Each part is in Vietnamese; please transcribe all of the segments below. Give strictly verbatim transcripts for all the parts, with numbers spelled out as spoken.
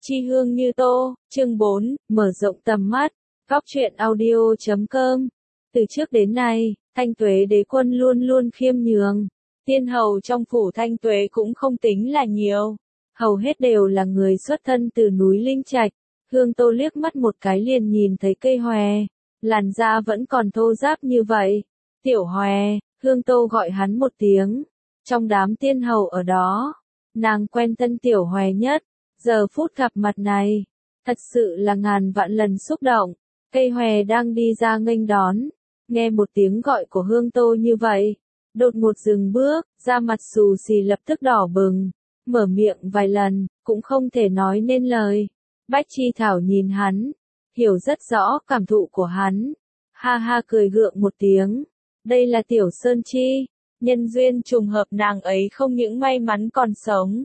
Chi hương như tô, chương bốn, mở rộng tầm mắt, góc truyện audio chấm com. Từ trước đến nay, Thanh Tuế đế quân luôn luôn khiêm nhường. Tiên hầu trong phủ Thanh Tuế cũng không tính là nhiều. Hầu hết đều là người xuất thân từ núi Linh Trạch. Hương Tô liếc mắt một cái liền nhìn thấy cây hòe. Làn da vẫn còn thô ráp như vậy. Tiểu hòe, Hương Tô gọi hắn một tiếng. Trong đám tiên hầu ở đó, nàng quen thân tiểu hòe nhất. Giờ phút gặp mặt này, thật sự là ngàn vạn lần xúc động. Cây hòe đang đi ra nghênh đón, nghe một tiếng gọi của Hương Tô như vậy, đột ngột dừng bước, da mặt xù xì lập tức đỏ bừng, mở miệng vài lần, cũng không thể nói nên lời. Bách Chi Thảo nhìn hắn, hiểu rất rõ cảm thụ của hắn, ha ha cười gượng một tiếng. Đây là Tiểu Sơn Chi, nhân duyên trùng hợp nàng ấy không những may mắn còn sống,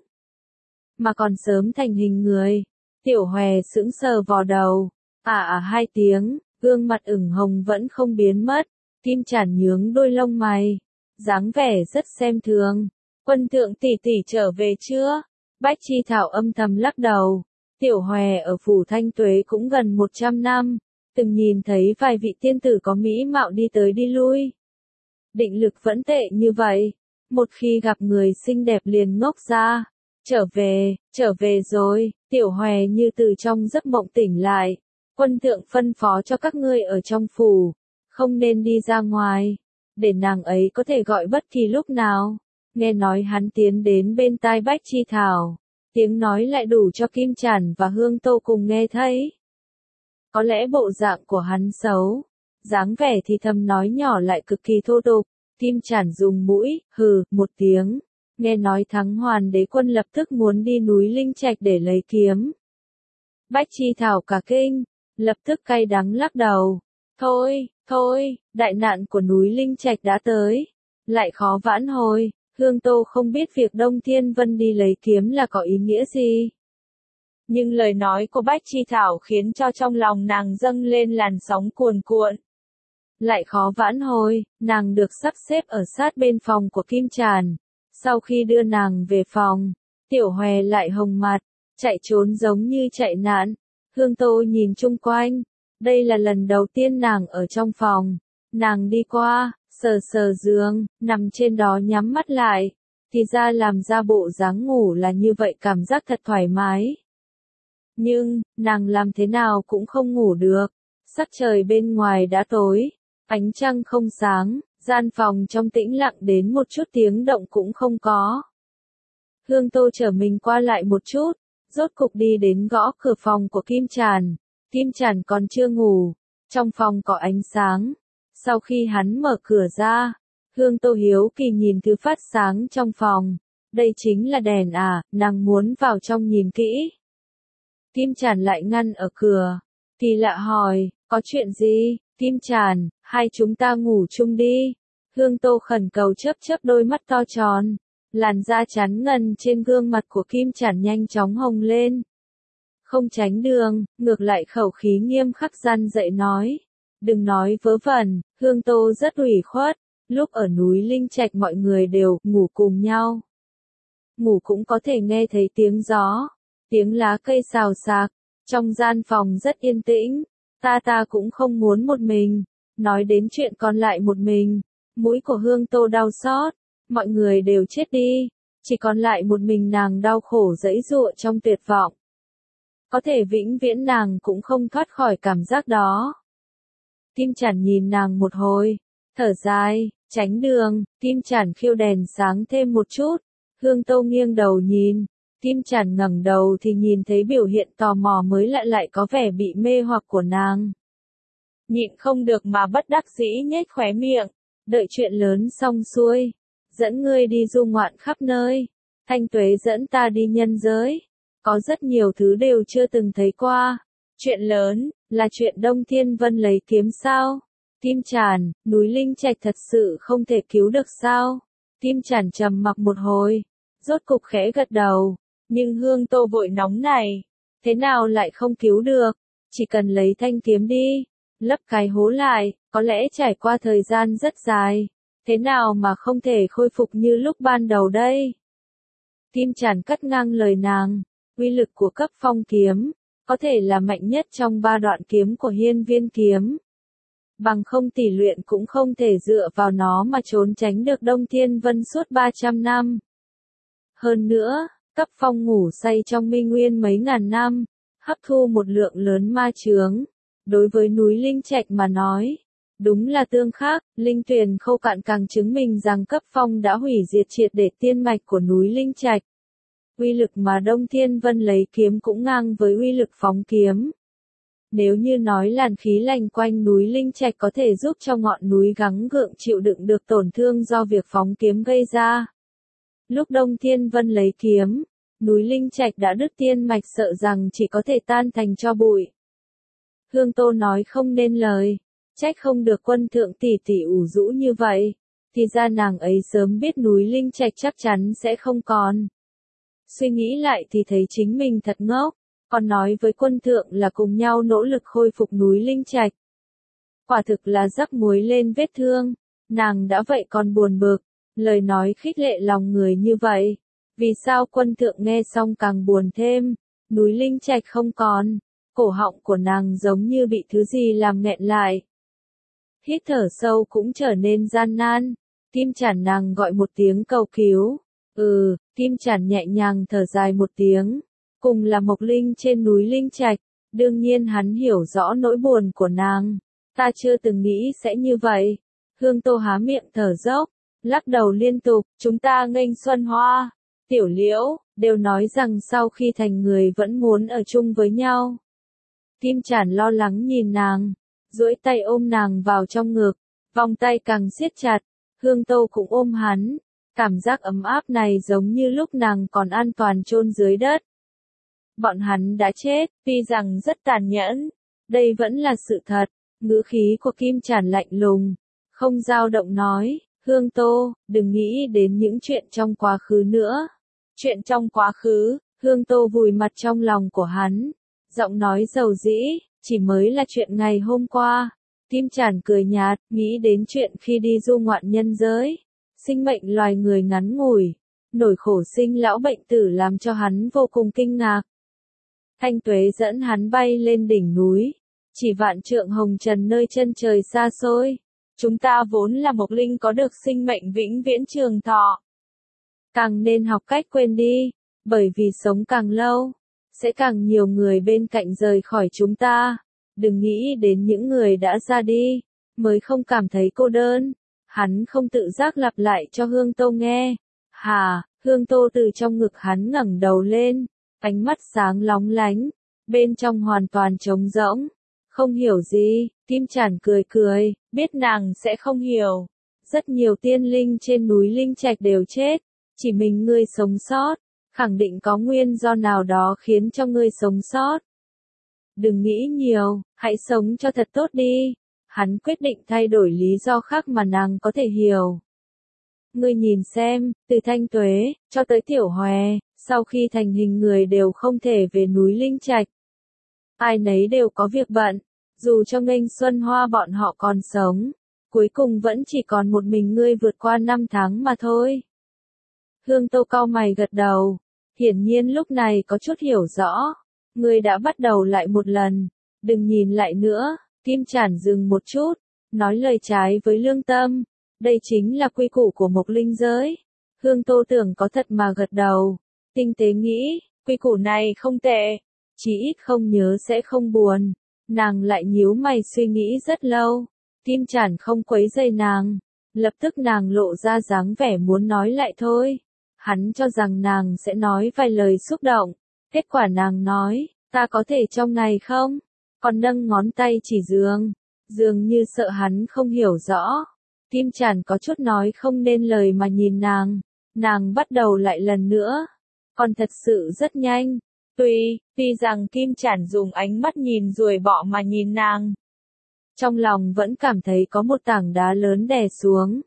mà còn sớm thành hình người. Tiểu hòe sững sờ vò đầu, à à hai tiếng, gương mặt ửng hồng vẫn không biến mất. Kim Chản nhướng đôi lông mày, dáng vẻ rất xem thường. Quân thượng tỷ tỷ trở về chưa? Bách Chi Thảo âm thầm lắc đầu. Tiểu hòe ở phủ Thanh Tuế cũng gần một trăm năm, từng nhìn thấy vài vị tiên tử có mỹ mạo đi tới đi lui. Định lực vẫn tệ như vậy, một khi gặp người xinh đẹp liền ngốc ra. Trở về, trở về rồi, tiểu hòe như từ trong giấc mộng tỉnh lại. Quân thượng phân phó cho các ngươi ở trong phủ, không nên đi ra ngoài, để nàng ấy có thể gọi bất kỳ lúc nào. Nghe nói hắn tiến đến bên tai Bách Chi Thảo, tiếng nói lại đủ cho Kim Chản và Hương Tô cùng nghe thấy. Có lẽ bộ dạng của hắn xấu, dáng vẻ thì thầm nói nhỏ lại cực kỳ thô tục. Kim Chản dùng mũi, hừ, một tiếng. Nghe nói Thắng Hoàn đế quân lập tức muốn đi núi Linh Trạch để lấy kiếm. Bách Chi Thảo cả kinh, lập tức cay đắng lắc đầu. Thôi, thôi, đại nạn của núi Linh Trạch đã tới, lại khó vãn hồi. Hương Tô không biết việc Đông Thiên Vân đi lấy kiếm là có ý nghĩa gì. Nhưng lời nói của Bách Chi Thảo khiến cho trong lòng nàng dâng lên làn sóng cuồn cuộn. Lại khó vãn hồi, nàng được sắp xếp ở sát bên phòng của Kim Chản. Sau khi đưa nàng về phòng, tiểu hòe lại hồng mặt, chạy trốn giống như chạy nạn. Hương Tô nhìn chung quanh, đây là lần đầu tiên nàng ở trong phòng. Nàng đi qua, sờ sờ giường, nằm trên đó nhắm mắt lại. Thì ra làm ra bộ dáng ngủ là như vậy, cảm giác thật thoải mái. Nhưng, nàng làm thế nào cũng không ngủ được. Sắc trời bên ngoài đã tối, ánh trăng không sáng. Gian phòng trong tĩnh lặng đến một chút tiếng động cũng không có. Hương Tô trở mình qua lại một chút, rốt cục đi đến gõ cửa phòng của Kim Chản. Kim Chản còn chưa ngủ, trong phòng có ánh sáng. Sau khi hắn mở cửa ra, Hương Tô hiếu kỳ nhìn thứ phát sáng trong phòng. Đây chính là đèn à, nàng muốn vào trong nhìn kỹ. Kim Chản lại ngăn ở cửa, kỳ lạ hỏi, có chuyện gì? Kim Chản, hai chúng ta ngủ chung đi. Hương Tô khẩn cầu chớp chớp đôi mắt to tròn. Làn da chắn ngần trên gương mặt của Kim Chản nhanh chóng hồng lên. Không tránh đường, ngược lại khẩu khí nghiêm khắc răn dạy nói. Đừng nói vớ vẩn, Hương Tô rất ủy khuất. Lúc ở núi Linh Trạch mọi người đều ngủ cùng nhau. Ngủ cũng có thể nghe thấy tiếng gió, tiếng lá cây xào xạc. Trong gian phòng rất yên tĩnh. Ta ta cũng không muốn một mình. Nói đến chuyện còn lại một mình, mũi của Hương Tô đau xót. Mọi người đều chết đi, chỉ còn lại một mình nàng đau khổ giãy giụa trong tuyệt vọng. Có thể vĩnh viễn nàng cũng không thoát khỏi cảm giác đó. Kim Chản nhìn nàng một hồi, thở dài, tránh đường. Kim Chản khiêu đèn sáng thêm một chút. Hương Tô nghiêng đầu nhìn. Kim Chản ngẩng đầu thì nhìn thấy biểu hiện tò mò mới lạ lại có vẻ bị mê hoặc của nàng. Nhịn không được mà bất đắc dĩ nhếch khóe miệng. Đợi chuyện lớn xong xuôi, dẫn ngươi đi du ngoạn khắp nơi. Thanh Tuế dẫn ta đi nhân giới. Có rất nhiều thứ đều chưa từng thấy qua. Chuyện lớn, là chuyện Đông Thiên Vân lấy kiếm sao? Kim Chản, núi Linh Trạch thật sự không thể cứu được sao? Kim Chản trầm mặc một hồi, rốt cục khẽ gật đầu. Nhưng Hương Tô vội nóng này. Thế nào lại không cứu được? Chỉ cần lấy thanh kiếm đi, lấp cái hố lại, có lẽ trải qua thời gian rất dài. Thế nào mà không thể khôi phục như lúc ban đầu đây? Kim Chản cắt ngang lời nàng. Uy lực của cấp phong kiếm, có thể là mạnh nhất trong ba đoạn kiếm của hiên viên kiếm. Bằng không tỷ luyện cũng không thể dựa vào nó mà trốn tránh được Đông Thiên Vân suốt ba trăm năm. Hơn nữa, cấp phong ngủ say trong minh nguyên mấy ngàn năm, hấp thu một lượng lớn ma chướng. Đối với núi Linh Trạch mà nói, đúng là tương khắc. Linh Tuyền khô cạn càng chứng minh rằng cấp phong đã hủy diệt triệt để tiên mạch của núi Linh Trạch. Uy lực mà Đông Thiên Vân lấy kiếm cũng ngang với uy lực phóng kiếm. Nếu như nói làn khí lành quanh núi Linh Trạch có thể giúp cho ngọn núi gắng gượng chịu đựng được tổn thương do việc phóng kiếm gây ra. Lúc Đông Thiên Vân lấy kiếm, núi Linh Trạch đã đứt tiên mạch, sợ rằng chỉ có thể tan thành tro bụi. Hương Tô nói không nên lời, trách không được quân thượng tỷ tỷ ủ rũ như vậy, thì ra nàng ấy sớm biết núi Linh Trạch chắc chắn sẽ không còn. Suy nghĩ lại thì thấy chính mình thật ngốc, còn nói với quân thượng là cùng nhau nỗ lực khôi phục núi Linh Trạch. Quả thực là rắc muối lên vết thương, nàng đã vậy còn buồn bực, lời nói khích lệ lòng người như vậy. Vì sao quân thượng nghe xong càng buồn thêm, núi Linh Trạch không còn, cổ họng của nàng giống như bị thứ gì làm nghẹn lại. Hít thở sâu cũng trở nên gian nan, Kim Chản nàng gọi một tiếng cầu cứu. Ừ, Kim Chản nhẹ nhàng thở dài một tiếng, cùng là Mộc Linh trên núi Linh Trạch, đương nhiên hắn hiểu rõ nỗi buồn của nàng, ta chưa từng nghĩ sẽ như vậy. Hương Tô há miệng thở dốc, lắc đầu liên tục, chúng ta nghênh Xuân Hoa, Tiểu Liễu, đều nói rằng sau khi thành người vẫn muốn ở chung với nhau. Kim Chản lo lắng nhìn nàng, duỗi tay ôm nàng vào trong ngực, vòng tay càng siết chặt, Hương Tô cũng ôm hắn. Cảm giác ấm áp này giống như lúc nàng còn an toàn chôn dưới đất. Bọn hắn đã chết, tuy rằng rất tàn nhẫn, đây vẫn là sự thật. Ngữ khí của Kim Chản lạnh lùng, không dao động nói, Hương Tô, đừng nghĩ đến những chuyện trong quá khứ nữa. Chuyện trong quá khứ, Hương Tô vùi mặt trong lòng của hắn, giọng nói dầu dĩ, chỉ mới là chuyện ngày hôm qua. Kim Chản cười nhạt, nghĩ đến chuyện khi đi du ngoạn nhân giới. Sinh mệnh loài người ngắn ngủi, nỗi khổ sinh lão bệnh tử làm cho hắn vô cùng kinh ngạc. Thanh Tuế dẫn hắn bay lên đỉnh núi, chỉ vạn trượng hồng trần nơi chân trời xa xôi. Chúng ta vốn là Mộc Linh có được sinh mệnh vĩnh viễn trường thọ. Càng nên học cách quên đi, bởi vì sống càng lâu, sẽ càng nhiều người bên cạnh rời khỏi chúng ta. Đừng nghĩ đến những người đã ra đi, mới không cảm thấy cô đơn. Hắn không tự giác lặp lại cho Hương Tô nghe. Hà, Hương Tô từ trong ngực hắn ngẩng đầu lên, ánh mắt sáng lóng lánh, bên trong hoàn toàn trống rỗng. Không hiểu gì, Kim Chản cười cười, biết nàng sẽ không hiểu. Rất nhiều tiên linh trên núi Linh Trạch đều chết, chỉ mình ngươi sống sót, khẳng định có nguyên do nào đó khiến cho ngươi sống sót. Đừng nghĩ nhiều, hãy sống cho thật tốt đi. Hắn quyết định thay đổi lý do khác mà nàng có thể hiểu. Ngươi nhìn xem, từ Thanh Tuế, cho tới Tiểu Hòe, sau khi thành hình người đều không thể về núi Linh Trạch. Ai nấy đều có việc bận, dù cho nghênh Xuân Hoa bọn họ còn sống, cuối cùng vẫn chỉ còn một mình ngươi vượt qua năm tháng mà thôi. Hương Tô cau mày gật đầu, hiển nhiên lúc này có chút hiểu rõ. Ngươi đã bắt đầu lại một lần, đừng nhìn lại nữa. Kim Chản dừng một chút, nói lời trái với lương tâm, đây chính là quy củ của Mộc Linh giới. Hương Tô tưởng có thật mà gật đầu, tinh tế nghĩ, quy củ này không tệ, chỉ ít không nhớ sẽ không buồn. Nàng lại nhíu mày suy nghĩ rất lâu, Kim Chản không quấy rầy nàng, lập tức nàng lộ ra dáng vẻ muốn nói lại thôi. Hắn cho rằng nàng sẽ nói vài lời xúc động, kết quả nàng nói, ta có thể trong này không? Còn nâng ngón tay chỉ giường, dường như sợ hắn không hiểu rõ. Kim Chản có chút nói không nên lời mà nhìn nàng, nàng bắt đầu lại lần nữa, còn thật sự rất nhanh. Tuy, tuy rằng Kim Chản dùng ánh mắt nhìn ruồi bọ mà nhìn nàng, trong lòng vẫn cảm thấy có một tảng đá lớn đè xuống.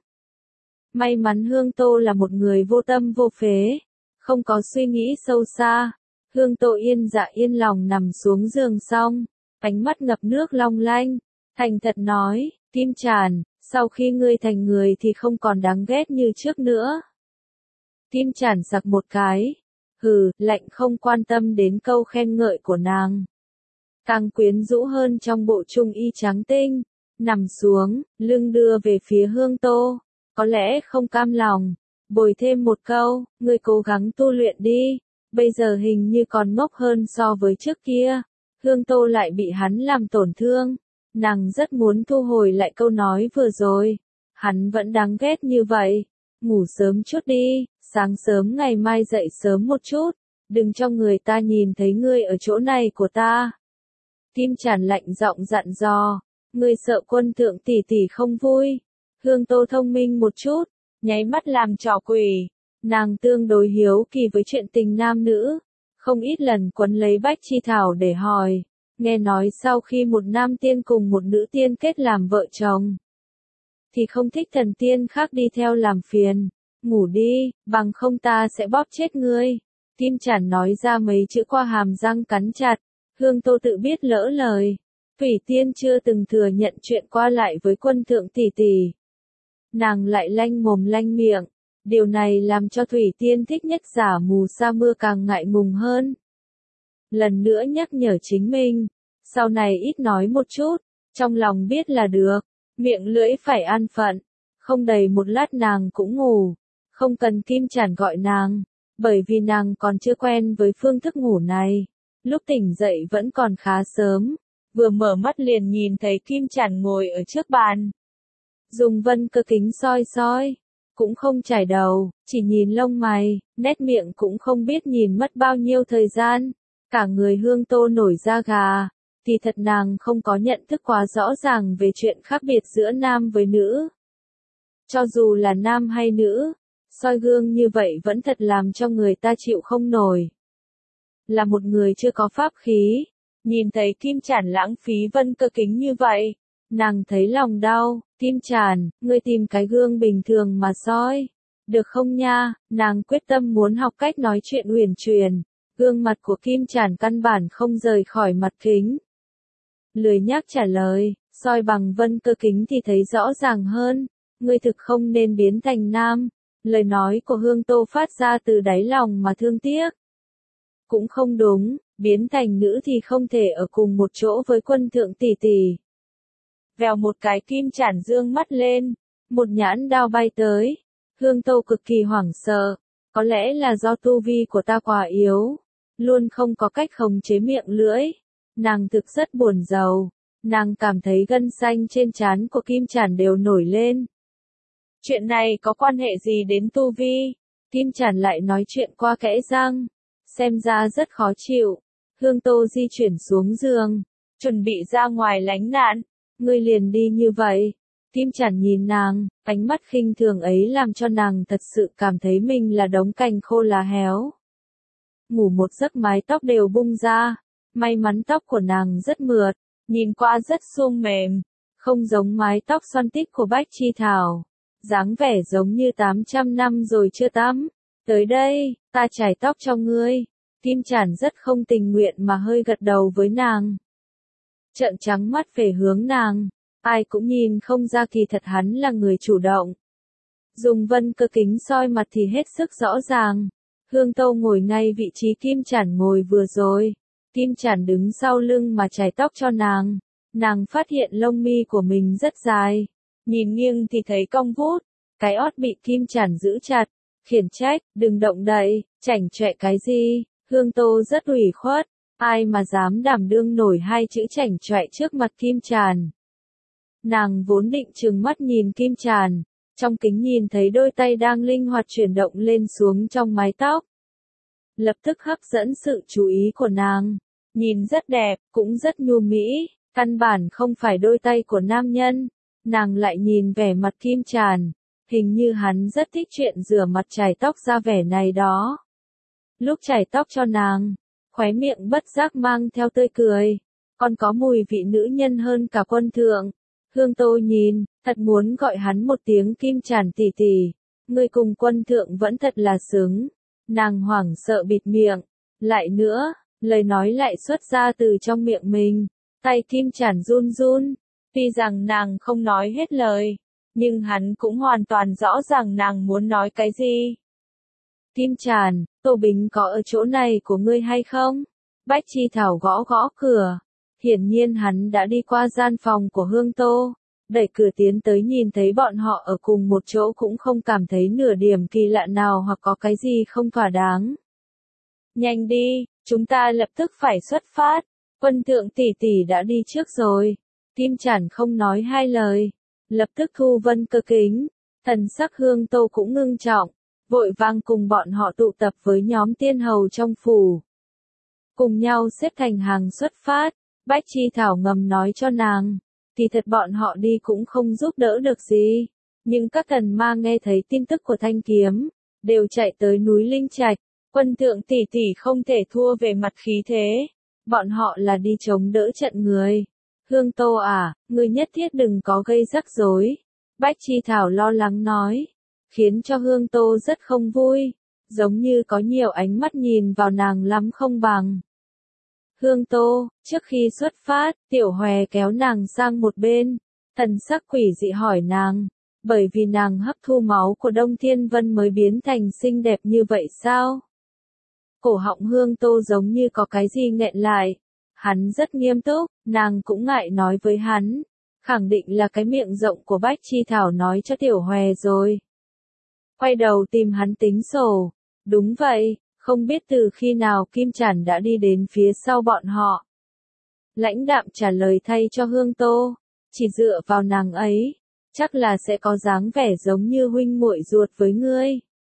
May mắn Hương Tô là một người vô tâm vô phế, không có suy nghĩ sâu xa. Hương Tô yên dạ yên lòng nằm xuống giường xong, ánh mắt ngập nước long lanh, thành thật nói, Kim Chản, sau khi ngươi thành người thì không còn đáng ghét như trước nữa. Kim Chản sặc một cái, Hừ, lạnh không quan tâm đến câu khen ngợi của nàng. Càng quyến rũ hơn trong bộ trung y trắng tinh, nằm xuống, lưng đưa về phía Hương Tô, có lẽ không cam lòng, bồi thêm một câu, ngươi cố gắng tu luyện đi, bây giờ hình như còn ngốc hơn so với trước kia. Hương Tô lại bị hắn làm tổn thương, nàng rất muốn thu hồi lại câu nói vừa rồi, hắn vẫn đáng ghét như vậy, ngủ sớm chút đi, sáng sớm ngày mai dậy sớm một chút, đừng cho người ta nhìn thấy ngươi ở chỗ này của ta. Kim Chản lạnh giọng dặn dò, ngươi sợ quân thượng tỷ tỷ không vui. Hương Tô thông minh một chút, nháy mắt làm trò quỷ, nàng tương đối hiếu kỳ với chuyện tình nam nữ, không ít lần quấn lấy Bách Chi Thảo để hỏi, nghe nói sau khi một nam tiên cùng một nữ tiên kết làm vợ chồng, thì không thích thần tiên khác đi theo làm phiền, ngủ đi, bằng không ta sẽ bóp chết ngươi. Kim Chản nói ra mấy chữ qua hàm răng cắn chặt, Hương Tô tự biết lỡ lời, Thủy Tiên chưa từng thừa nhận chuyện qua lại với quân thượng tỷ tỷ. Nàng lại lanh mồm lanh miệng, điều này làm cho Thủy Tiên thích nhất giả mù sa mưa càng ngại ngùng hơn. Lần nữa nhắc nhở chính mình, sau này ít nói một chút, trong lòng biết là được, miệng lưỡi phải an phận, không đầy một lát nàng cũng ngủ, không cần Kim Chản gọi nàng, bởi vì nàng còn chưa quen với phương thức ngủ này. Lúc tỉnh dậy vẫn còn khá sớm, vừa mở mắt liền nhìn thấy Kim Chản ngồi ở trước bàn. Dùng vân cơ kính soi soi, cũng không chải đầu, chỉ nhìn lông mày, nét miệng cũng không biết nhìn mất bao nhiêu thời gian. Cả người Hương Tô nổi da gà, thì thật nàng không có nhận thức quá rõ ràng về chuyện khác biệt giữa nam với nữ. Cho dù là nam hay nữ, soi gương như vậy vẫn thật làm cho người ta chịu không nổi. Là một người chưa có pháp khí, nhìn thấy Kim Chản lãng phí vân cơ kính như vậy, nàng thấy lòng đau. Kim Chản, ngươi tìm cái gương bình thường mà soi, được không nha? Nàng quyết tâm muốn học cách nói chuyện huyền truyền, gương mặt của Kim Chản căn bản không rời khỏi mặt kính. Lười nhác trả lời, soi bằng vân cơ kính thì thấy rõ ràng hơn, ngươi thực không nên biến thành nam. Lời nói của Hương Tô phát ra từ đáy lòng mà thương tiếc. Cũng không đúng, biến thành nữ thì không thể ở cùng một chỗ với quân thượng tỷ tỷ. Vèo một cái Kim Chản dương mắt lên, một nhãn đao bay tới. Hương Tô cực kỳ hoảng sợ, có lẽ là do tu vi của ta quá yếu, luôn không có cách khống chế miệng lưỡi. Nàng thực rất buồn rầu, nàng cảm thấy gân xanh trên trán của Kim Chản đều nổi lên. Chuyện này có quan hệ gì đến tu vi? Kim Chản lại nói chuyện qua kẽ răng, xem ra rất khó chịu. Hương Tô di chuyển xuống giường, chuẩn bị ra ngoài lánh nạn. Ngươi liền đi như vậy. Kim Chản nhìn nàng, ánh mắt khinh thường ấy làm cho nàng thật sự cảm thấy mình là đống cành khô lá héo. Ngủ một giấc mái tóc đều bung ra, may mắn tóc của nàng rất mượt, nhìn qua rất suông mềm, không giống mái tóc xoăn tít của Bách Chi Thảo, dáng vẻ giống như tám trăm năm rồi chưa tắm. Tới đây, ta chải tóc cho ngươi. Kim Chản rất không tình nguyện mà hơi gật đầu với nàng. Trợn trắng mắt về hướng nàng, ai cũng nhìn không ra kỳ thật hắn là người chủ động. Dùng vân cơ kính soi mặt thì hết sức rõ ràng. Hương Tô ngồi ngay vị trí Kim Chản ngồi vừa rồi. Kim Chản đứng sau lưng mà chải tóc cho nàng. Nàng phát hiện lông mi của mình rất dài. Nhìn nghiêng thì thấy cong vút. Cái ót bị Kim Chản giữ chặt. Khiển trách, đừng động đậy, chảnh chọe cái gì. Hương Tô rất ủy khuất. Ai mà dám đảm đương nổi hai chữ chảnh chọe trước mặt Kim Chản. Nàng vốn định trừng mắt nhìn Kim Chản, trong kính nhìn thấy đôi tay đang linh hoạt chuyển động lên xuống trong mái tóc. Lập tức hấp dẫn sự chú ý của nàng, nhìn rất đẹp, cũng rất nhu mỹ, căn bản không phải đôi tay của nam nhân. Nàng lại nhìn vẻ mặt Kim Chản, hình như hắn rất thích chuyện rửa mặt chải tóc ra vẻ này đó. Lúc chải tóc cho nàng, khóe miệng bất giác mang theo tươi cười, còn có mùi vị nữ nhân hơn cả quân thượng. Hương Tô nhìn, thật muốn gọi hắn một tiếng Kim Chản tỷ tỷ, ngươi cùng quân thượng vẫn thật là xứng. Nàng hoảng sợ bịt miệng, lại nữa, lời nói lại xuất ra từ trong miệng mình, tay Kim Chản run run, tuy rằng nàng không nói hết lời, nhưng hắn cũng hoàn toàn rõ ràng nàng muốn nói cái gì. Kim Tràn, Tô Bính có ở chỗ này của ngươi hay không? Bách Chi Thảo gõ gõ cửa. Hiển nhiên hắn đã đi qua gian phòng của Hương Tô, đẩy cửa tiến tới nhìn thấy bọn họ ở cùng một chỗ cũng không cảm thấy nửa điểm kỳ lạ nào hoặc có cái gì không thỏa đáng. Nhanh đi, chúng ta lập tức phải xuất phát. Quân thượng tỷ tỷ đã đi trước rồi. Kim Tràn không nói hai lời, lập tức thu vân cơ kính, thần sắc Hương Tô cũng ngưng trọng, vội vang cùng bọn họ tụ tập với nhóm tiên hầu trong phủ. Cùng nhau xếp thành hàng xuất phát, Bách Chi Thảo ngầm nói cho nàng, thì thật bọn họ đi cũng không giúp đỡ được gì, nhưng các thần ma nghe thấy tin tức của thanh kiếm, đều chạy tới núi Linh Trạch, quân thượng tỷ tỷ không thể thua về mặt khí thế, bọn họ là đi chống đỡ trận người. Hương Tô à, ngươi nhất thiết đừng có gây rắc rối. Bách Chi Thảo lo lắng nói, khiến cho Hương Tô rất không vui, giống như có nhiều ánh mắt nhìn vào nàng lắm không bằng. Hương Tô, trước khi xuất phát, Tiểu Hòe kéo nàng sang một bên, thần sắc quỷ dị hỏi nàng, bởi vì nàng hấp thu máu của Đông Thiên Vân mới biến thành xinh đẹp như vậy sao? Cổ họng Hương Tô giống như có cái gì nghẹn lại. Hắn rất nghiêm túc, nàng cũng ngại nói với hắn. Khẳng định là cái miệng rộng của Bách Chi Thảo nói cho Tiểu Hòe rồi. Quay đầu tìm hắn tính sổ. Đúng vậy, không biết từ khi nào Kim Tràn đã đi đến phía sau bọn họ. Lãnh đạm trả lời thay cho Hương Tô. Chỉ dựa vào nàng ấy, chắc là sẽ có dáng vẻ giống như huynh muội ruột với ngươi.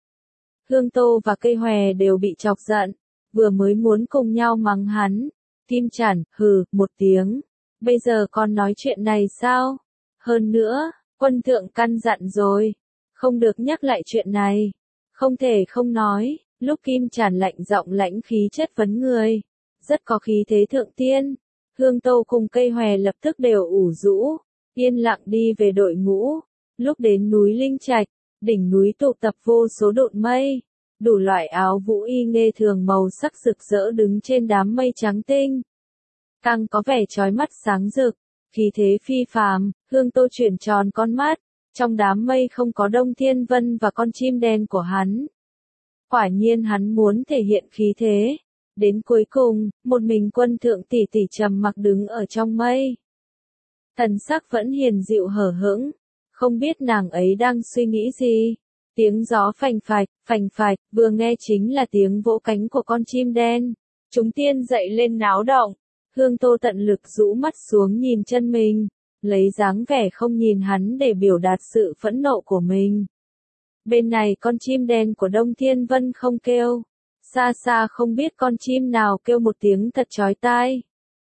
Hương Tô và Cây Hòe đều bị chọc giận, vừa mới muốn cùng nhau mắng hắn. Kim Tràn, hừ, một tiếng. Bây giờ con nói chuyện này sao? Hơn nữa, quân thượng căn dặn rồi. Không được nhắc lại chuyện này. Không thể không nói, lúc Kim Tràn lạnh giọng lãnh khí chất vấn người. Rất có khí thế thượng tiên. Hương Tô cùng Cây Hòe lập tức đều ủ rũ. Yên lặng đi về đội ngũ. Lúc đến núi Linh Trạch, đỉnh núi tụ tập vô số độn mây. Đủ loại áo vũ y nghê thường màu sắc rực rỡ đứng trên đám mây trắng tinh. Càng có vẻ chói mắt sáng rực, khí thế phi phàm, Hương Tô chuyển tròn con mắt, trong đám mây không có Đông Thiên Vân và con chim đen của hắn. Quả nhiên hắn muốn thể hiện khí thế. Đến cuối cùng, một mình quân thượng tỷ tỷ trầm mặc đứng ở trong mây. Thần sắc vẫn hiền dịu hở hững, không biết nàng ấy đang suy nghĩ gì. Tiếng gió phành phạch, phành phạch, vừa nghe chính là tiếng vỗ cánh của con chim đen. Chúng tiên dậy lên náo động. Hương Tô tận lực rũ mắt xuống nhìn chân mình, lấy dáng vẻ không nhìn hắn để biểu đạt sự phẫn nộ của mình. Bên này con chim đen của Đông Thiên Vân không kêu. Xa xa không biết con chim nào kêu một tiếng thật chói tai.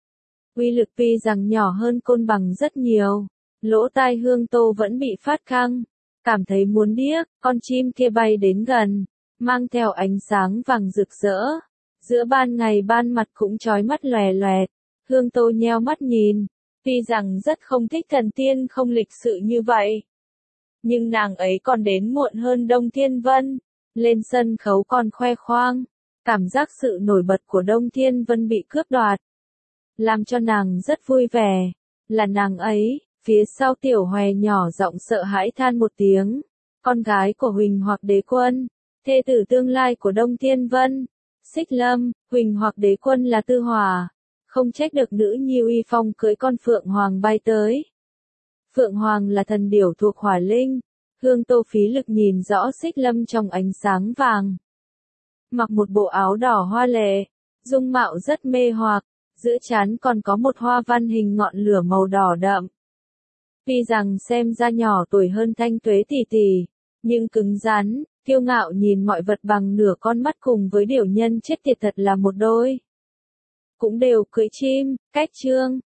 Uy lực tuy rằng nhỏ hơn côn bằng rất nhiều. Lỗ tai Hương Tô vẫn bị phát căng. Cảm thấy muốn điếc, con chim kia bay đến gần, mang theo ánh sáng vàng rực rỡ. Giữa ban ngày ban mặt cũng chói mắt lòe loẹt. Hương Tô nheo mắt nhìn, tuy rằng rất không thích thần tiên không lịch sự như vậy. Nhưng nàng ấy còn đến muộn hơn Đông Thiên Vân, lên sân khấu còn khoe khoang. Cảm giác sự nổi bật của Đông Thiên Vân bị cướp đoạt. Làm cho nàng rất vui vẻ, là nàng ấy. Phía sau Tiểu Hòe nhỏ giọng sợ hãi than một tiếng. Con gái của Huỳnh Hoặc Đế Quân, thê tử tương lai của Đông Thiên Vân. Xích Lâm, Huỳnh Hoặc Đế Quân là Tư Hỏa. Không trách được nữ nhi uy phong cưới con Phượng Hoàng bay tới. Phượng Hoàng là thần điểu thuộc hỏa linh. Hương Tô phí lực nhìn rõ Xích Lâm trong ánh sáng vàng. Mặc một bộ áo đỏ hoa lệ, dung mạo rất mê hoặc, giữa trán còn có một hoa văn hình ngọn lửa màu đỏ đậm. Tuy rằng xem ra nhỏ tuổi hơn Thanh Tuế tỷ tỷ, nhưng cứng rắn, kiêu ngạo nhìn mọi vật bằng nửa con mắt cùng với điểu nhân chết tiệt thật là một đôi. Cũng đều cưỡi chim, cách trương,